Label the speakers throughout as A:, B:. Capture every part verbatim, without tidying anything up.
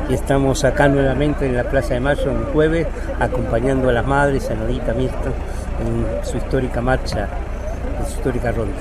A: y estamos acá nuevamente en la Plaza de Mayo un jueves acompañando a las madres, a Norita Mirto en su histórica marcha, en su histórica ronda.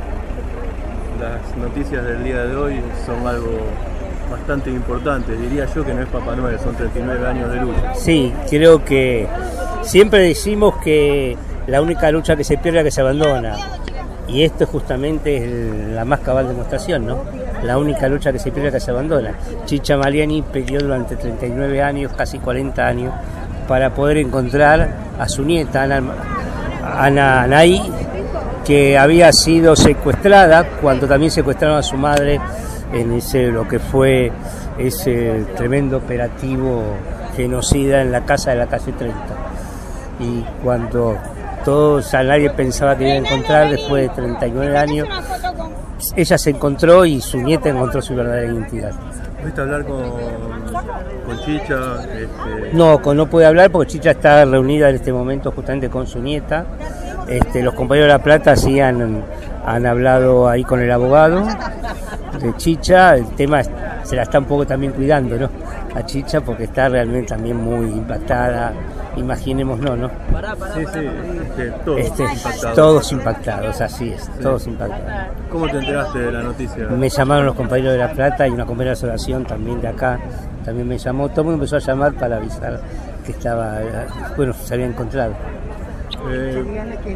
B: Las noticias del día de hoy son algo bastante importante, diría yo que no es Papá Noel, son treinta y nueve años de lucha.
A: Sí, creo que siempre decimos que la única lucha que se pierde es la que se abandona, y esto justamente es la más cabal demostración, ¿no? La única lucha que se pierde es la que se abandona. Chicha Maliani peleó durante treinta y nueve años, casi cuarenta años, para poder encontrar a su nieta, Ana, Ana Anaí, que había sido secuestrada cuando también secuestraron a su madre en ese lo que fue ese tremendo operativo genocida en la casa de la calle treinta. Y cuando todos, a nadie pensaba que iba a encontrar, después de treinta y nueve años, ella se encontró y su nieta encontró su verdadera identidad.
B: ¿Pudiste hablar con, con Chicha? Este...
A: No, con, no pude hablar porque Chicha está reunida en este momento justamente con su nieta. Este, los compañeros de La Plata sí han, han hablado ahí con el abogado de Chicha. El tema es, se la está un poco también cuidando, ¿no? A Chicha, porque está realmente también muy impactada. Imaginémonos, ¿no?
B: Sí, sí, este, todos
A: este,
B: impactados.
A: Todos impactados, así es, sí. Todos impactados.
B: ¿Cómo te enteraste de la noticia?
A: Me llamaron los compañeros de La Plata y una compañera de asociación también de acá, también me llamó. Todo el mundo empezó a llamar para avisar que estaba, bueno, se había encontrado.
B: Eh,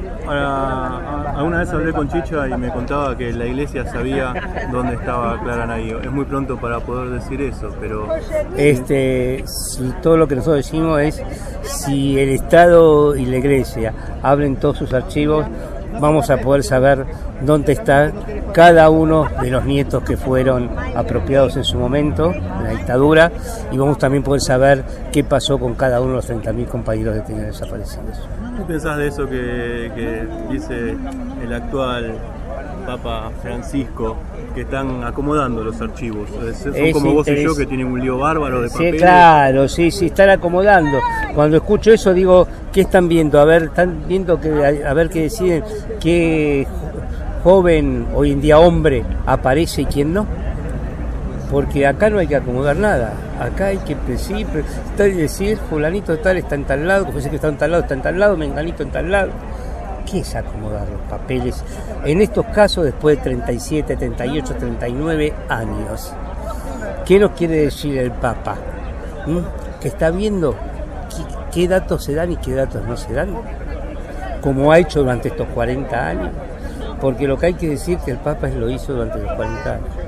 B: ahora, alguna vez hablé con Chicha y me contaba que la iglesia sabía dónde estaba Clara Anaí. Es muy pronto para poder decir eso, pero...
A: Este, si todo lo que nosotros decimos es, si el Estado y la iglesia abren todos sus archivos, vamos a poder saber dónde está cada uno de los nietos que fueron apropiados en su momento, en la dictadura, y vamos también a poder saber qué pasó con cada uno de los treinta mil compañeros detenidos desaparecidos.
B: ¿Qué pensás de eso que, que dice el actual Papa Francisco, que están acomodando los archivos? Son es como vos y yo que tienen un lío bárbaro de papeles.
A: Sí, claro, sí, sí, están acomodando. Cuando escucho eso digo, ¿qué están viendo? A ver, están viendo que a ver qué deciden, qué joven, hoy en día hombre, aparece y quién no. Porque acá no hay que acomodar nada, acá hay que decir, decir fulanito tal está en tal lado, que fuese que está en tal lado, está en tal lado, menganito en tal lado. ¿Qué es acomodar los papeles? En estos casos, después de treinta y siete, treinta y ocho, treinta y nueve años. ¿Qué nos quiere decir el Papa? ¿Mm? Que está viendo qué, qué datos se dan y qué datos no se dan, como ha hecho durante estos cuarenta años. Porque lo que hay que decir que el Papa lo hizo durante los cuarenta años.